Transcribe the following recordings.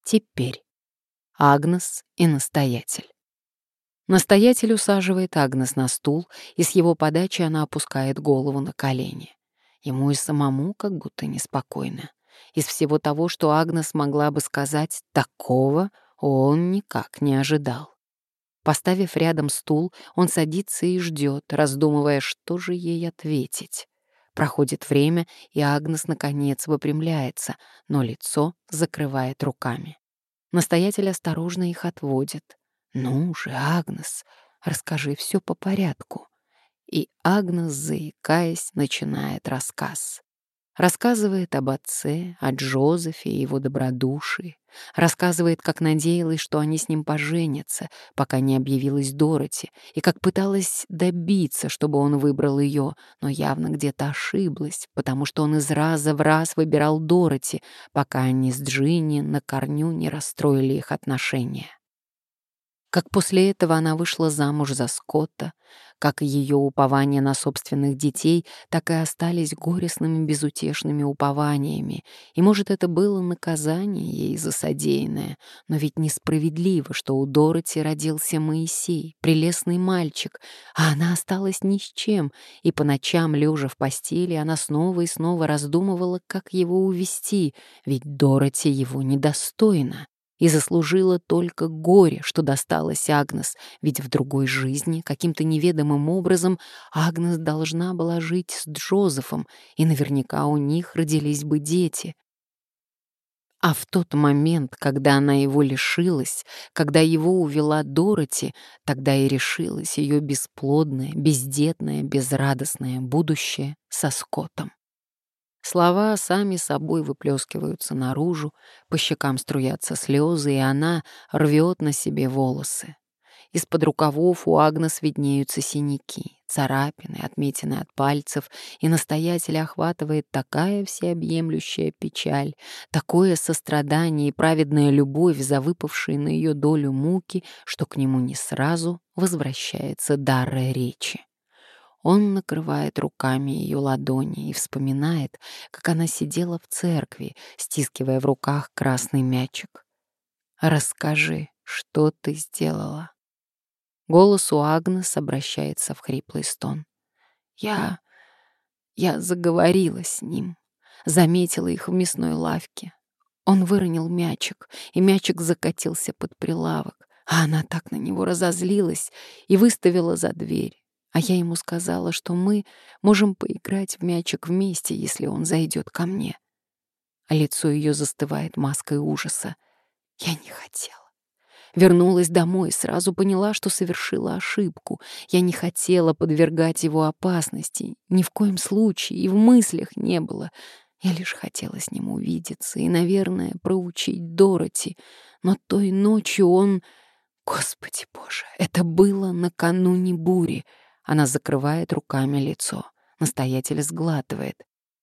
Теперь Агнес и настоятель. Настоятель усаживает Агнес на стул, и с его подачи она опускает голову на колени. Ему и самому как будто неспокойно. Из всего того, что Агнес могла бы сказать, такого он никак не ожидал. Поставив рядом стул, он садится и ждет, раздумывая, что же ей ответить. Проходит время, и Агнес наконец выпрямляется, но лицо закрывает руками. Настоятель осторожно их отводит. «Ну же, Агнес, расскажи все по порядку». И Агнес, заикаясь, начинает рассказ. Рассказывает об отце, о Джозефе и его добродушии. Рассказывает, как надеялась, что они с ним поженятся, пока не объявилась Дороти, и как пыталась добиться, чтобы он выбрал ее, но явно где-то ошиблась, потому что он из раза в раз выбирал Дороти, пока они с Джинни на корню не расстроили их отношения. Как после этого она вышла замуж за Скотта, как и ее упования на собственных детей, так и остались горестными безутешными упованиями. И, может, это было наказание ей за содеянное, но ведь несправедливо, что у Дороти родился Моисей, прелестный мальчик, а она осталась ни с чем, и по ночам, лежа в постели, она снова и снова раздумывала, как его увести, ведь Дороти его недостойна. И заслужила только горе, что досталось Агнес, ведь в другой жизни, каким-то неведомым образом, Агнес должна была жить с Джозефом, и наверняка у них родились бы дети. А в тот момент, когда она его лишилась, когда его увела Дороти, тогда и решилось ее бесплодное, бездетное, безрадостное будущее со Скоттом. Слова сами собой выплескиваются наружу, по щекам струятся слезы, и она рвет на себе волосы. Из-под рукавов у Агнес виднеются синяки, царапины, отметины от пальцев, и настоятеля охватывает такая всеобъемлющая печаль, такое сострадание и праведная любовь за выпавшие на ее долю муки, что к нему не сразу возвращается дар речи. Он накрывает руками ее ладони и вспоминает, как она сидела в церкви, стискивая в руках красный мячик. «Расскажи, что ты сделала?» Голос у Агнес обращается в хриплый стон. Я заговорила с ним, заметила их в мясной лавке. Он выронил мячик, и мячик закатился под прилавок, а она так на него разозлилась и выставила за дверь. А я ему сказала, что мы можем поиграть в мячик вместе, если он зайдет ко мне. А лицо ее застывает маской ужаса. Я не хотела. Вернулась домой, сразу поняла, что совершила ошибку. Я не хотела подвергать его опасности. Ни в коем случае и в мыслях не было. Я лишь хотела с ним увидеться и, наверное, проучить Дороти. Но той ночью он... Господи Боже, это было накануне бури. Она закрывает руками лицо. Настоятель сглатывает.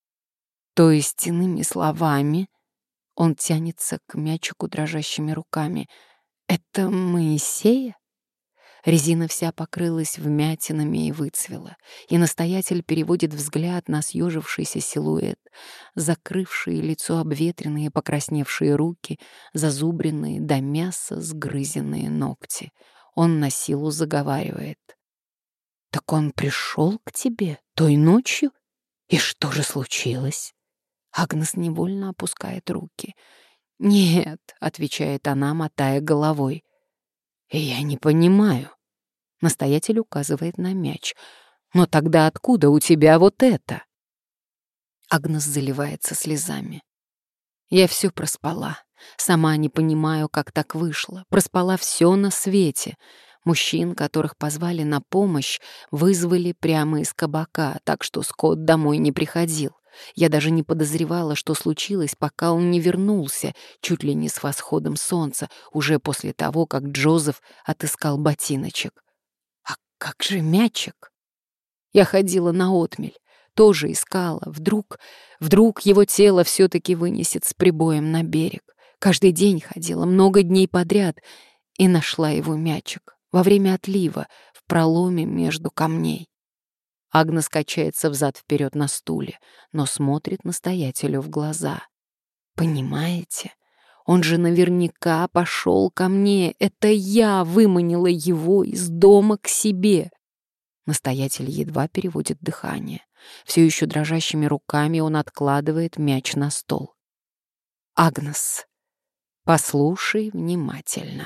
То есть, иными словами, он тянется к мячику дрожащими руками. Это Моисея? Резина вся покрылась вмятинами и выцвела, и настоятель переводит взгляд на съежившийся силуэт, закрывшие лицо обветренные покрасневшие руки, зазубренные до мяса сгрызенные ногти. Он на силу заговаривает. «Так он пришел к тебе той ночью? И что же случилось?» Агнес невольно опускает руки. «Нет», — отвечает она, мотая головой. «Я не понимаю». Настоятель указывает на мяч. «Но тогда откуда у тебя вот это?» Агнес заливается слезами. «Я все проспала. Сама не понимаю, как так вышло. Проспала все на свете. Мужчин, которых позвали на помощь, вызвали прямо из кабака, так что Скотт домой не приходил. Я даже не подозревала, что случилось, пока он не вернулся, чуть ли не с восходом солнца, уже после того, как Джозеф отыскал ботиночек. А как же мячик? Я ходила на отмель, тоже искала. Вдруг его тело все-таки вынесет с прибоем на берег. Каждый день ходила, много дней подряд, и нашла его мячик во время отлива в проломе между камней. Агнес качается взад-вперед на стуле, но смотрит настоятелю в глаза. Понимаете, Он же наверняка пошел ко мне. Это я выманила его из дома к себе. Настоятель едва переводит дыхание. Все еще дрожащими руками он откладывает мяч на стол. «Агнес, послушай внимательно».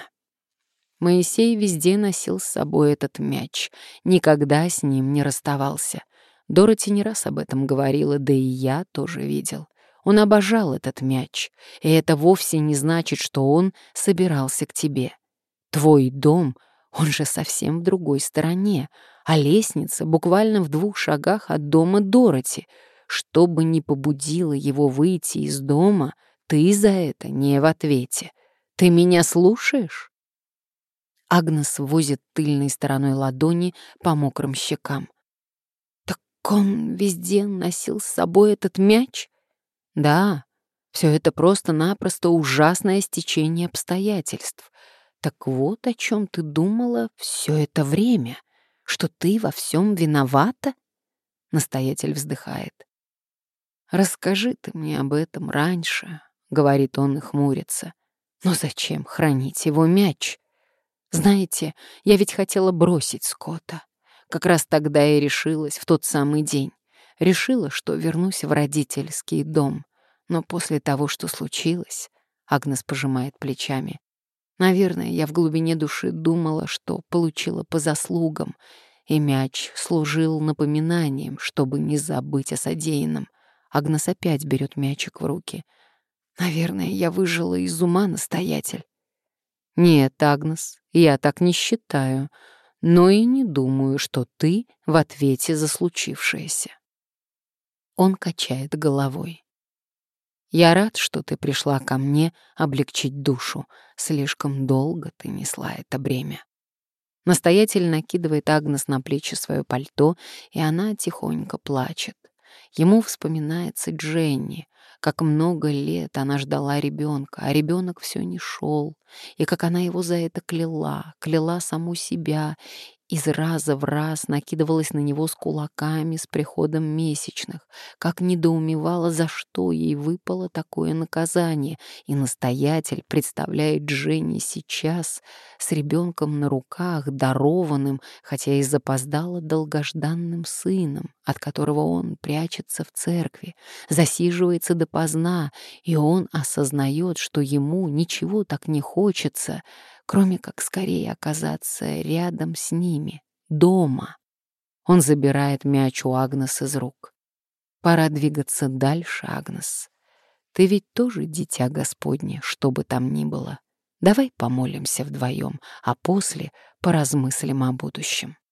Моисей везде носил с собой этот мяч, никогда с ним не расставался. Дороти не раз об этом говорила, да и я тоже видел. Он обожал этот мяч, и это вовсе не значит, что он собирался к тебе. Твой дом, он же совсем в другой стороне, а лестница буквально в 2 шагах от дома Дороти. Что бы ни побудило его выйти из дома, ты за это не в ответе. Ты меня слушаешь? Агнес возит тыльной стороной ладони по мокрым щекам. «Так он везде носил с собой этот мяч?» «Да, все это просто-напросто ужасное стечение обстоятельств. Так вот о чем ты думала все это время, что ты во всем виновата?» Настоятель вздыхает. «Расскажи ты мне об этом раньше», — говорит он и хмурится. «Но зачем хранить его мяч? Знаете, я ведь хотела бросить Скотта. Как раз тогда и решилась, в тот самый день. Решила, что вернусь в родительский дом. Но после того, что случилось, Агнес пожимает плечами. Наверное, я в глубине души думала, что получила по заслугам, и мяч служил напоминанием, чтобы не забыть о содеянном. Агнес опять берет мячик в руки. Наверное, я выжила из ума, настоятель. «Нет, Агнес, я так не считаю, но и не думаю, что ты в ответе за случившееся». Он качает головой. «Я рад, что ты пришла ко мне облегчить душу. Слишком долго ты несла это бремя». Настоятель накидывает Агнес на плечи свое пальто, и она тихонько плачет. Ему вспоминается Дженни, как много лет она ждала ребенка, а ребенок все не шел, и как она его за это кляла саму себя, из раза в раз накидывалась на него с кулаками с приходом месячных, как недоумевала, за что ей выпало такое наказание, и настоятель представляет Дженни сейчас с ребенком на руках, дарованным, хотя и запоздало долгожданным сыном, от которого он прячется в церкви, засиживается допоздна, и он осознает, что ему ничего так не хочется, кроме как скорее оказаться рядом с ними, дома. Он забирает мяч у Агнес из рук. «Пора двигаться дальше, Агнес. Ты ведь тоже дитя Господне, что бы там ни было. Давай помолимся вдвоем, а после поразмыслим о будущем».